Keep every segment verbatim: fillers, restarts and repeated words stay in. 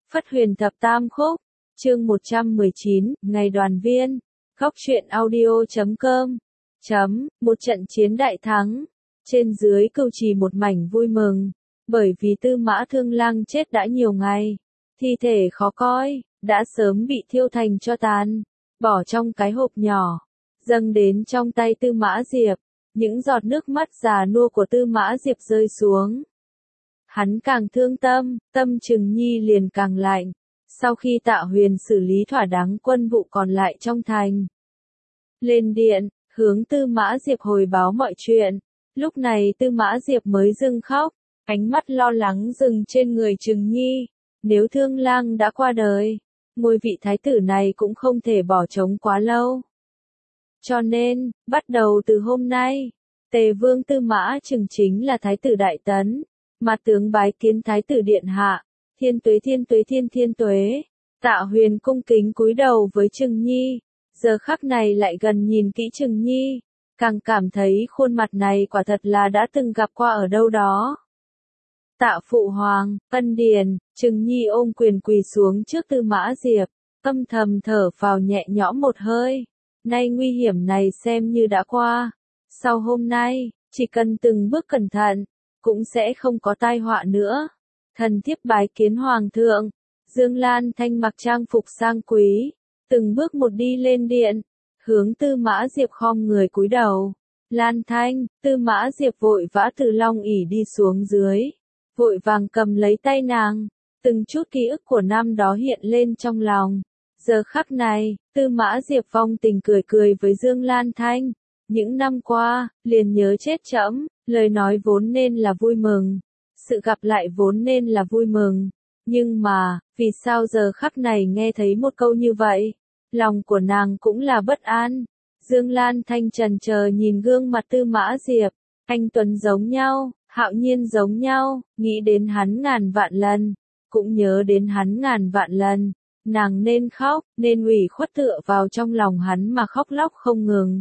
Phất Huyền Thập Tam Khúc, chương một trăm mười chín, Ngày Đoàn Viên, Góc truyện audio chấm com, chấm, một trận chiến đại thắng, trên dưới Cưu Trì một mảnh vui mừng, bởi vì Tư Mã Thương Lăng chết đã nhiều ngày, thi thể khó coi, đã sớm bị thiêu thành tro tàn, bỏ trong cái hộp nhỏ, dâng đến trong tay Tư Mã Diệp, những giọt nước mắt già nua của Tư Mã Diệp rơi xuống. Hắn càng thương tâm, tâm Trừng Nhi liền càng lạnh, sau khi Tạ Huyền xử lý thỏa đáng quân vụ còn lại trong thành. Lên điện, hướng Tư Mã Diệp hồi báo mọi chuyện, lúc này Tư Mã Diệp mới dừng khóc, ánh mắt lo lắng dừng trên người Trừng Nhi, nếu Thương Lang đã qua đời, ngôi vị thái tử này cũng không thể bỏ trống quá lâu. Cho nên, bắt đầu từ hôm nay, Tề Vương Tư Mã Trừng chính là thái tử Đại Tấn, mà tướng bái kiến thái tử điện hạ, thiên tuế thiên tuế thiên thiên tuế. Tạ Huyền cung kính cúi đầu với Trừng Nhi, giờ khắc này lại gần nhìn kỹ Trừng Nhi, càng cảm thấy khuôn mặt này quả thật là đã từng gặp qua ở đâu đó. Tạ Phụ Hoàng, Ân Điền, Trừng Nhi ôm quyền quỳ xuống trước Tư Mã Diệp, âm thầm thở phào nhẹ nhõm một hơi, nay nguy hiểm này xem như đã qua, sau hôm nay, chỉ cần từng bước cẩn thận, cũng sẽ không có tai họa nữa. Thần thiếp bái kiến Hoàng thượng. Dương Lan Thanh mặc trang phục sang quý, từng bước một đi lên điện, hướng Tư Mã Diệp khom người cúi đầu. Lan Thanh, Tư Mã Diệp vội vã từ long ỷ đi xuống dưới, vội vàng cầm lấy tay nàng, từng chút ký ức của năm đó hiện lên trong lòng. Giờ khắc này, Tư Mã Diệp vong tình cười cười với Dương Lan Thanh, những năm qua, liền nhớ chết trẫm, lời nói vốn nên là vui mừng, sự gặp lại vốn nên là vui mừng, nhưng mà, vì sao giờ khắc này nghe thấy một câu như vậy, lòng của nàng cũng là bất an. Dương Lan Thanh trần chờ nhìn gương mặt Tư Mã Diệp, anh tuấn giống nhau, hạo nhiên giống nhau, nghĩ đến hắn ngàn vạn lần, cũng nhớ đến hắn ngàn vạn lần, nàng nên khóc, nên ủy khuất tựa vào trong lòng hắn mà khóc lóc không ngừng.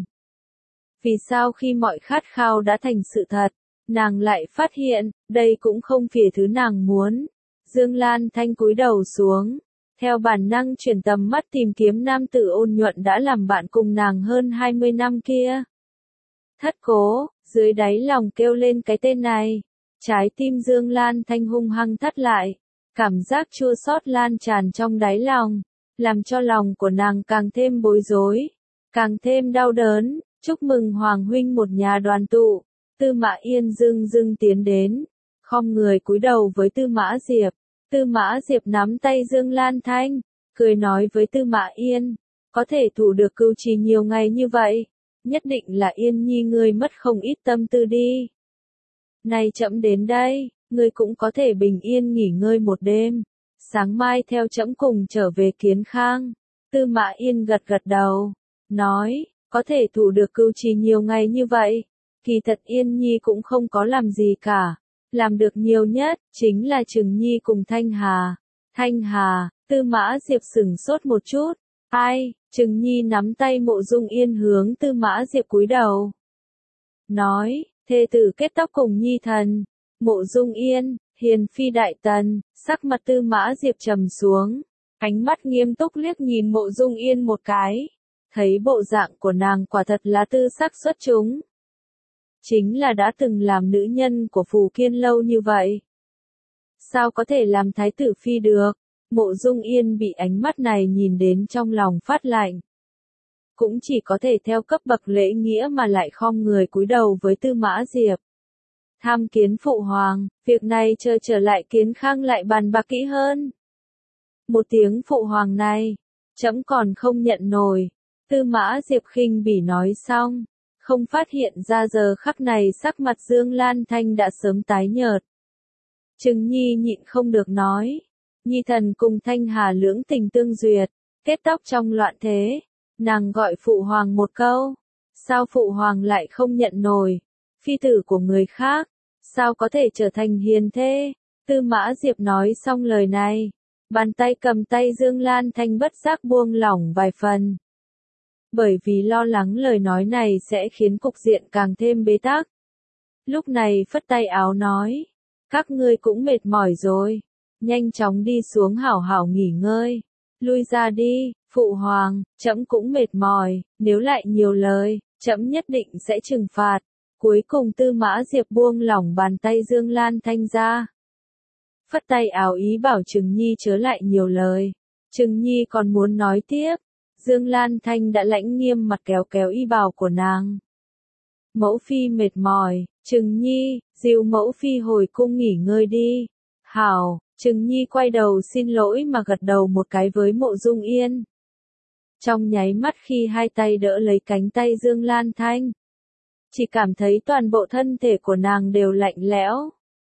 Vì sao khi mọi khát khao đã thành sự thật, nàng lại phát hiện, đây cũng không phải thứ nàng muốn. Dương Lan Thanh cúi đầu xuống, theo bản năng chuyển tầm mắt tìm kiếm nam tử ôn nhuận đã làm bạn cùng nàng hơn hai mươi năm kia. Thất Cố, dưới đáy lòng kêu lên cái tên này, trái tim Dương Lan Thanh hung hăng thắt lại, cảm giác chua xót lan tràn trong đáy lòng, làm cho lòng của nàng càng thêm bối rối, càng thêm đau đớn. Chúc mừng Hoàng huynh một nhà đoàn tụ. Tư Mã Yên dưng dưng tiến đến, khom người cúi đầu với Tư Mã Diệp. Tư Mã Diệp nắm tay Dương Lan Thanh, cười nói với Tư Mã Yên, có thể thủ được Cưu Trì nhiều ngày như vậy, nhất định là Yên nhi ngươi mất không ít tâm tư đi. Này trẫm đến đây, ngươi cũng có thể bình yên nghỉ ngơi một đêm, sáng mai theo trẫm cùng trở về Kiến Khang. Tư Mã Yên gật gật đầu, nói, có thể thủ được Cưu Trì nhiều ngày như vậy, kỳ thật Yên nhi cũng không có làm gì cả, làm được nhiều nhất, chính là Trừng Nhi cùng Thanh Hà. Thanh Hà, Tư Mã Diệp sửng sốt một chút, ai, Trừng Nhi nắm tay Mộ Dung Yên hướng Tư Mã Diệp cúi đầu. Nói, thê tử kết tóc cùng Nhi thần, Mộ Dung Yên, hiền phi đại tần, sắc mặt Tư Mã Diệp trầm xuống, ánh mắt nghiêm túc liếc nhìn Mộ Dung Yên một cái. Thấy bộ dạng của nàng quả thật là tư sắc xuất chúng. Chính là đã từng làm nữ nhân của Phù Kiên lâu như vậy. Sao có thể làm thái tử phi được? Mộ Dung Yên bị ánh mắt này nhìn đến trong lòng phát lạnh. Cũng chỉ có thể theo cấp bậc lễ nghĩa mà lại khom người cúi đầu với Tư Mã Diệp. Tham kiến Phụ Hoàng, việc này chờ trở lại Kiến Khang lại bàn bạc kỹ hơn. Một tiếng Phụ Hoàng này, trẫm còn không nhận nổi. Tư Mã Diệp khinh bỉ nói xong, không phát hiện ra giờ khắc này sắc mặt Dương Lan Thanh đã sớm tái nhợt. Trừng Nhi nhịn không được nói, Nhi thần cùng Thanh Hà lưỡng tình tương duyệt, kết tóc trong loạn thế, nàng gọi Phụ Hoàng một câu, sao Phụ Hoàng lại không nhận nổi, phi tử của người khác, sao có thể trở thành hiền thê. Tư Mã Diệp nói xong lời này, bàn tay cầm tay Dương Lan Thanh bất giác buông lỏng vài phần. Bởi vì lo lắng lời nói này sẽ khiến cục diện càng thêm bế tắc. Lúc này phất tay áo nói, các ngươi cũng mệt mỏi rồi, nhanh chóng đi xuống hảo hảo nghỉ ngơi. Lui ra đi, phụ hoàng, trẫm cũng mệt mỏi, nếu lại nhiều lời, trẫm nhất định sẽ trừng phạt. Cuối cùng Tư Mã Diệp buông lỏng bàn tay Dương Lan Thanh ra. Phất tay áo ý bảo Trừng Nhi chớ lại nhiều lời. Trừng Nhi còn muốn nói tiếp. Dương Lan Thanh đã lãnh nghiêm mặt kéo kéo y bào của nàng. Mẫu phi mệt mỏi, Trừng Nhi, dìu mẫu phi hồi cung nghỉ ngơi đi. Hảo, Trừng Nhi quay đầu xin lỗi mà gật đầu một cái với Mộ Dung Yên. Trong nháy mắt khi hai tay đỡ lấy cánh tay Dương Lan Thanh, chỉ cảm thấy toàn bộ thân thể của nàng đều lạnh lẽo.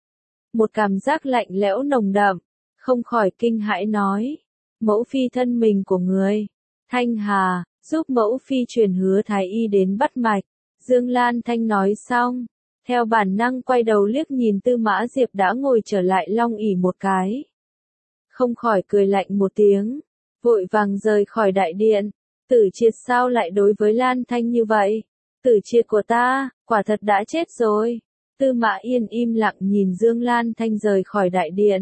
Một cảm giác lạnh lẽo nồng đậm, không khỏi kinh hãi nói. Mẫu phi thân mình của người. Thanh Hà, giúp mẫu phi truyền Hứa Thái Y đến bắt mạch. Dương Lan Thanh nói xong, theo bản năng quay đầu liếc nhìn Tư Mã Diệp đã ngồi trở lại long ỷ một cái. Không khỏi cười lạnh một tiếng, vội vàng rời khỏi đại điện. Tử Triệt sao lại đối với Lan Thanh như vậy? Tử Triệt của ta, quả thật đã chết rồi. Tư Mã Yên im lặng nhìn Dương Lan Thanh rời khỏi đại điện.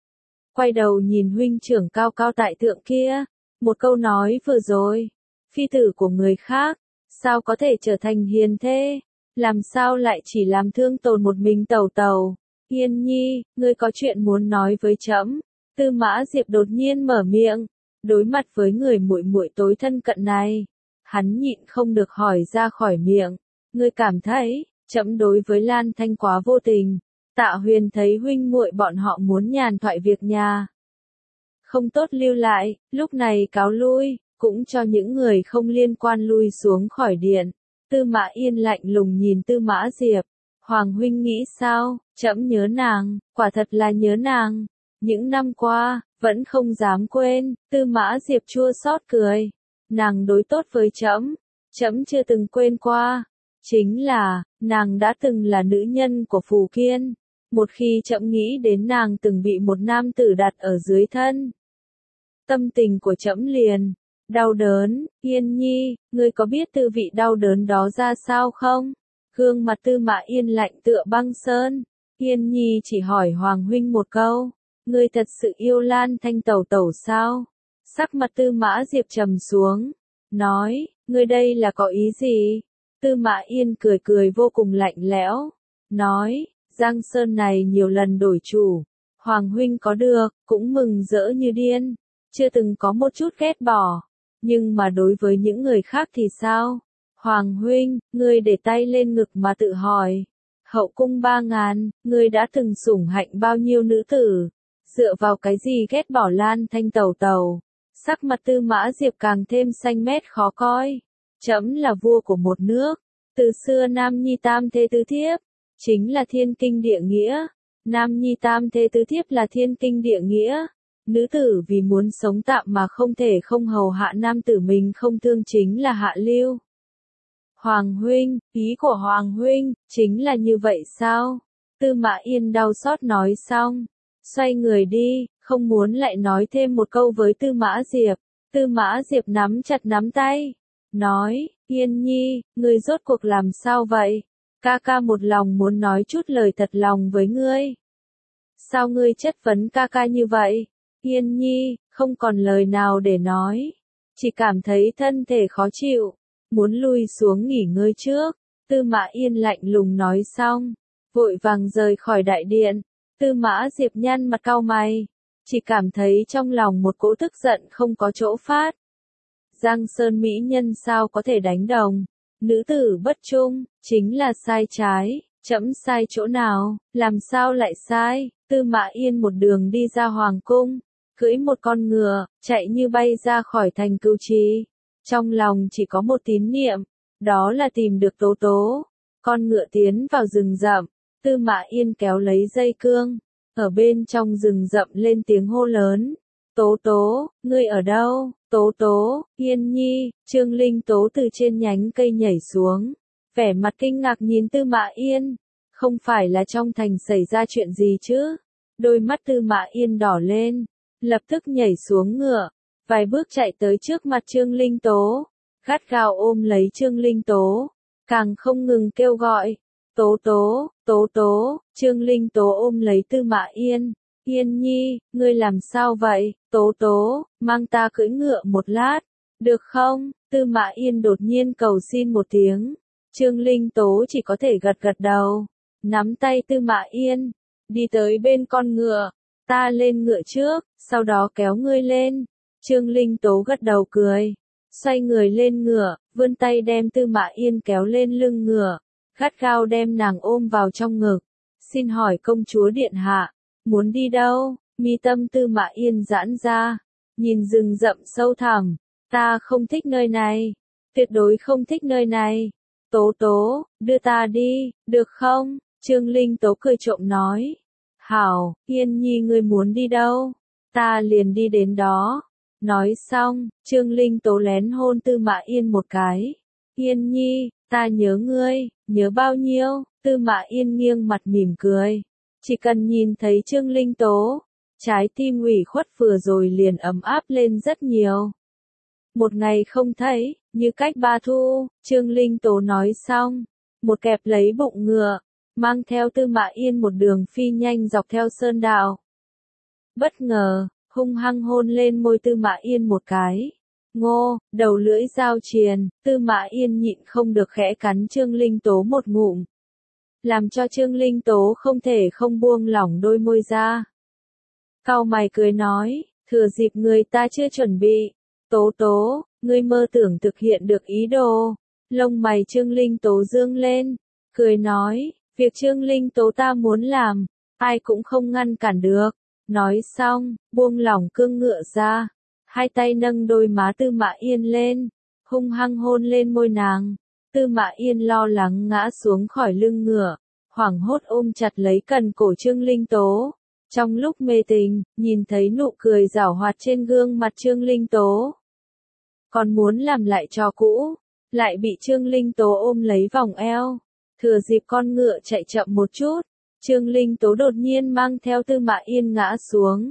Quay đầu nhìn huynh trưởng cao cao tại thượng kia, một câu nói vừa rồi, phi tử của người khác, sao có thể trở thành hiền thê, làm sao lại chỉ làm thương tổn một mình Tẩu Tẩu. Yên Nhi, ngươi có chuyện muốn nói với trẫm. Tư Mã Diệp đột nhiên mở miệng, đối mặt với người muội muội tối thân cận này, hắn nhịn không được hỏi ra khỏi miệng, ngươi cảm thấy trẫm đối với Lan Thanh quá vô tình. Tạ Huyền thấy huynh muội bọn họ muốn nhàn thoại việc nhà, không tốt lưu lại, lúc này cáo lui, cũng cho những người không liên quan lui xuống khỏi điện. Tư Mã Yên lạnh lùng nhìn Tư Mã Diệp, Hoàng huynh nghĩ sao? Trẫm nhớ nàng, quả thật là nhớ nàng. Những năm qua, vẫn không dám quên. Tư Mã Diệp chua xót cười, nàng đối tốt với trẫm, trẫm chưa từng quên qua. Chính là, nàng đã từng là nữ nhân của Phù Kiên. Một khi trẫm nghĩ đến nàng từng bị một nam tử đặt ở dưới thân, tâm tình của trẫm liền đau đớn. Yên Nhi, ngươi có biết tư vị đau đớn đó ra sao không? Gương mặt Tư Mã Yên lạnh tựa băng sơn. Yên Nhi chỉ hỏi Hoàng huynh một câu, ngươi thật sự yêu Lan Thanh Tẩu Tẩu sao? Sắc mặt Tư Mã Diệp trầm xuống, nói, ngươi đây là có ý gì? Tư Mã Yên cười cười vô cùng lạnh lẽo, nói, Giang Sơn này nhiều lần đổi chủ, Hoàng huynh có được, cũng mừng rỡ như điên, chưa từng có một chút ghét bỏ. Nhưng mà đối với những người khác thì sao? Hoàng huynh, ngươi để tay lên ngực mà tự hỏi. Hậu cung ba ngàn, ngươi đã từng sủng hạnh bao nhiêu nữ tử? Dựa vào cái gì ghét bỏ Lan Thanh Tẩu Tẩu? Sắc mặt Tư Mã Diệp càng thêm xanh mét khó coi. Trẫm là vua của một nước. Từ xưa Nam Nhi Tam Thê Tứ Thiếp, chính là thiên kinh địa nghĩa. Nam Nhi Tam Thê Tứ Thiếp là thiên kinh địa nghĩa. Nữ tử vì muốn sống tạm mà không thể không hầu hạ nam tử mình không thương chính là hạ lưu. Hoàng huynh, ý của Hoàng huynh, chính là như vậy sao? Tư Mã Yên đau xót nói xong, xoay người đi, không muốn lại nói thêm một câu với Tư Mã Diệp. Tư Mã Diệp nắm chặt nắm tay, nói, Yên Nhi, ngươi rốt cuộc làm sao vậy? Ca ca một lòng muốn nói chút lời thật lòng với ngươi. Sao ngươi chất vấn ca ca như vậy? Yên Nhi, không còn lời nào để nói, chỉ cảm thấy thân thể khó chịu, muốn lui xuống nghỉ ngơi trước. Tư Mã Yên lạnh lùng nói xong, vội vàng rời khỏi đại điện. Tư Mã Diệp nhăn mặt cau mày, chỉ cảm thấy trong lòng một cỗ tức giận không có chỗ phát. Giang Sơn mỹ nhân sao có thể đánh đồng? Nữ tử bất trung, chính là sai trái. Trẫm sai chỗ nào, làm sao lại sai? Tư Mã Yên một đường đi ra hoàng cung, cưỡi một con ngựa, chạy như bay ra khỏi thành Cửu Trì. Trong lòng chỉ có một tín niệm, đó là tìm được Tố Tố. Con ngựa tiến vào rừng rậm, Tư Mã Yên kéo lấy dây cương, ở bên trong rừng rậm lên tiếng hô lớn. Tố Tố, ngươi ở đâu? Tố Tố, Yên Nhi. Trương Linh Tố từ trên nhánh cây nhảy xuống, vẻ mặt kinh ngạc nhìn Tư Mã Yên. Không phải là trong thành xảy ra chuyện gì chứ? Đôi mắt Tư Mã Yên đỏ lên, lập tức nhảy xuống ngựa, vài bước chạy tới trước mặt Trương Linh Tố, gắt gao ôm lấy Trương Linh Tố, càng không ngừng kêu gọi, Tố Tố, Tố Tố. Trương Linh Tố ôm lấy Tư Mã Yên, Yên Nhi, ngươi làm sao vậy? Tố tố, mang ta cưỡi ngựa một lát, được không? Tư Mã Yên đột nhiên cầu xin một tiếng. Trương Linh Tố chỉ có thể gật gật đầu, nắm tay Tư Mã Yên, đi tới bên con ngựa, ta lên ngựa trước, sau đó kéo ngươi lên. Trương Linh Tố gật đầu cười, xoay người lên ngựa, vươn tay đem Tư Mã Yên kéo lên lưng ngựa, gắt gao đem nàng ôm vào trong ngực. Xin hỏi công chúa điện hạ, muốn đi đâu? Mi tâm Tư Mã Yên giãn ra, nhìn rừng rậm sâu thẳm, ta không thích nơi này, tuyệt đối không thích nơi này. Tố tố, đưa ta đi, được không? Trương Linh Tố cười trộm nói. Hảo, Yên Nhi ngươi muốn đi đâu? Ta liền đi đến đó. Nói xong, Trương Linh Tố lén hôn Tư Mã Yên một cái. Yên Nhi, ta nhớ ngươi, nhớ bao nhiêu? Tư Mã Yên nghiêng mặt mỉm cười. Chỉ cần nhìn thấy Trương Linh Tố, trái tim ủy khuất vừa rồi liền ấm áp lên rất nhiều. Một ngày không thấy, như cách ba thu, Trương Linh Tố nói xong, một kẹp lấy bụng ngựa, mang theo Tư Mã Yên một đường phi nhanh dọc theo sơn đạo. Bất ngờ, hung hăng hôn lên môi Tư Mã Yên một cái. Ngô, đầu lưỡi dao triền, Tư Mã Yên nhịn không được khẽ cắn Trương Linh Tố một ngụm, làm cho Trương Linh Tố không thể không buông lỏng đôi môi ra. Cau mày cười nói, thừa dịp người ta chưa chuẩn bị, Tố tố, ngươi mơ tưởng thực hiện được ý đồ. Lông mày Trương Linh Tố dương lên, cười nói, việc Trương Linh Tố ta muốn làm, ai cũng không ngăn cản được. Nói xong, buông lỏng cương ngựa ra, hai tay nâng đôi má Tư Mã Yên lên, hung hăng hôn lên môi nàng. Tư Mã Yên lo lắng ngã xuống khỏi lưng ngựa, hoảng hốt ôm chặt lấy cần cổ Trương Linh Tố. Trong lúc mê tình, nhìn thấy nụ cười giảo hoạt trên gương mặt Trương Linh Tố, còn muốn làm lại trò cũ, lại bị Trương Linh Tố ôm lấy vòng eo. Thừa dịp con ngựa chạy chậm một chút, Trương Linh Tố đột nhiên mang theo Tư Mã Yên ngã xuống,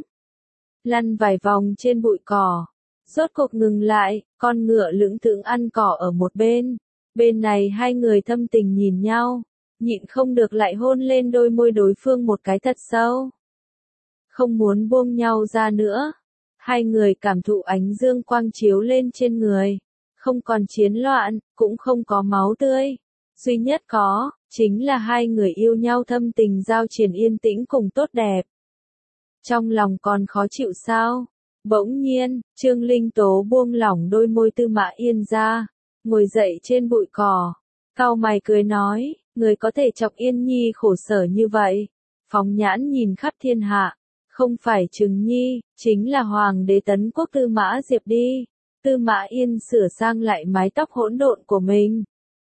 lăn vài vòng trên bụi cỏ, rốt cuộc ngừng lại, con ngựa lững thững ăn cỏ ở một bên. Bên này hai người thâm tình nhìn nhau, nhịn không được lại hôn lên đôi môi đối phương một cái thật sâu. Không muốn buông nhau ra nữa. Hai người cảm thụ ánh dương quang chiếu lên trên người, không còn chiến loạn, cũng không có máu tươi. Duy nhất có, chính là hai người yêu nhau thâm tình giao triền yên tĩnh cùng tốt đẹp. Trong lòng còn khó chịu sao? Bỗng nhiên, Trương Linh Tố buông lỏng đôi môi Tư Mã Yên ra, ngồi dậy trên bụi cỏ, cau mày cười nói, người có thể chọc Yên Nhi khổ sở như vậy, phóng nhãn nhìn khắp thiên hạ, không phải Trừng Nhi, chính là Hoàng đế Tấn Quốc Tư Mã Diệp đi. Tư Mã Yên sửa sang lại mái tóc hỗn độn của mình,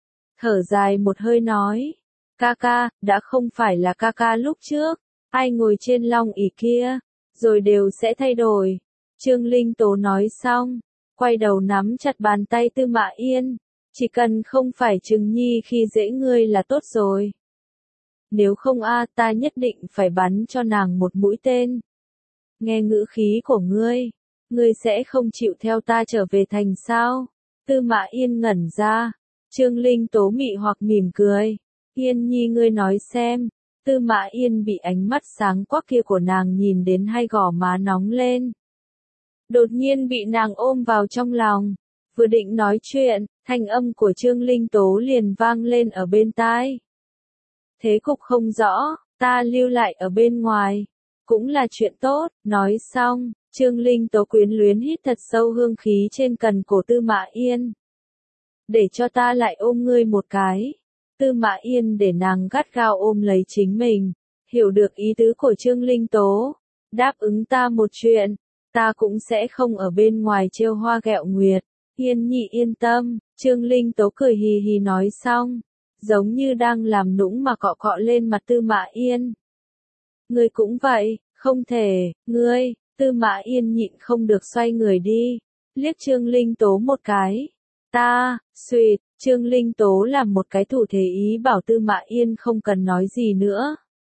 thở dài một hơi nói, ca ca, đã không phải là ca ca lúc trước, ai ngồi trên long ỷ kia, rồi đều sẽ thay đổi. Trương Linh Tố nói xong, quay đầu nắm chặt bàn tay Tư Mã Yên, chỉ cần không phải Trừng Nhi khi dễ ngươi là tốt rồi. Nếu không a, ta nhất định phải bắn cho nàng một mũi tên. Nghe ngữ khí của ngươi, ngươi sẽ không chịu theo ta trở về thành sao? Tư Mã Yên ngẩn ra, Trương Linh Tố mị hoặc mỉm cười, Yên Nhi ngươi nói xem. Tư Mã Yên bị ánh mắt sáng quắc kia của nàng nhìn đến hai gò má nóng lên. Đột nhiên bị nàng ôm vào trong lòng, vừa định nói chuyện, thanh âm của Trương Linh Tố liền vang lên ở bên tai. Thế cục không rõ, ta lưu lại ở bên ngoài, cũng là chuyện tốt. Nói xong, Trương Linh Tố quyến luyến hít thật sâu hương khí trên cần cổ Tư Mã Yên. Để cho ta lại ôm ngươi một cái. Tư Mã Yên để nàng gắt gao ôm lấy chính mình, hiểu được ý tứ của Trương Linh Tố. Đáp ứng ta một chuyện, ta cũng sẽ không ở bên ngoài trêu hoa ghẹo nguyệt. Yên Nhi yên tâm, Trương Linh Tố cười hì hì nói xong, giống như đang làm nũng mà cọ cọ lên mặt Tư Mã Yên. Ngươi cũng vậy, không thể, ngươi. Tư Mã Yên nhịn không được xoay người đi, liếc Trương Linh Tố một cái. Ta, xuyệt, Trương Linh Tố làm một cái thủ thế ý bảo Tư Mã Yên không cần nói gì nữa.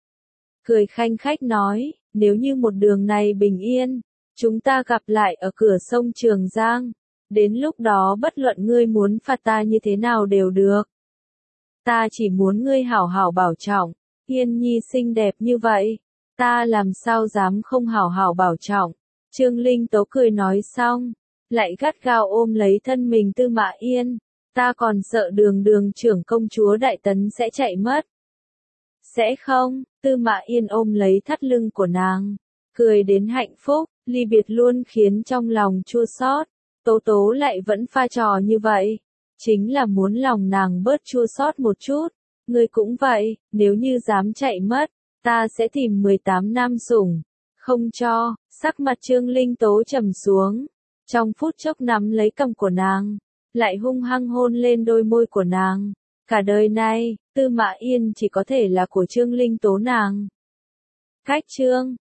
Cười khanh khách nói, nếu như một đường này bình yên, chúng ta gặp lại ở cửa sông Trường Giang. Đến lúc đó bất luận ngươi muốn phạt ta như thế nào đều được. Ta chỉ muốn ngươi hảo hảo bảo trọng, Yên Nhi xinh đẹp như vậy, ta làm sao dám không hảo hảo bảo trọng. Trương Linh Tố cười nói xong, lại gắt gao ôm lấy thân mình Tư Mã Yên. Ta còn sợ đường đường trưởng công chúa Đại Tấn sẽ chạy mất. Sẽ không, Tư Mã Yên ôm lấy thắt lưng của nàng, cười đến hạnh phúc, ly biệt luôn khiến trong lòng chua xót. Tố Tố lại vẫn pha trò như vậy, chính là muốn lòng nàng bớt chua xót một chút. Ngươi cũng vậy, nếu như dám chạy mất, ta sẽ tìm mười tám nam sủng, không cho. Sắc mặt Trương Linh Tố trầm xuống, trong phút chốc nắm lấy cằm của nàng, lại hung hăng hôn lên đôi môi của nàng. Cả đời này, Tư Mã Yên chỉ có thể là của Trương Linh Tố nàng. Cách chương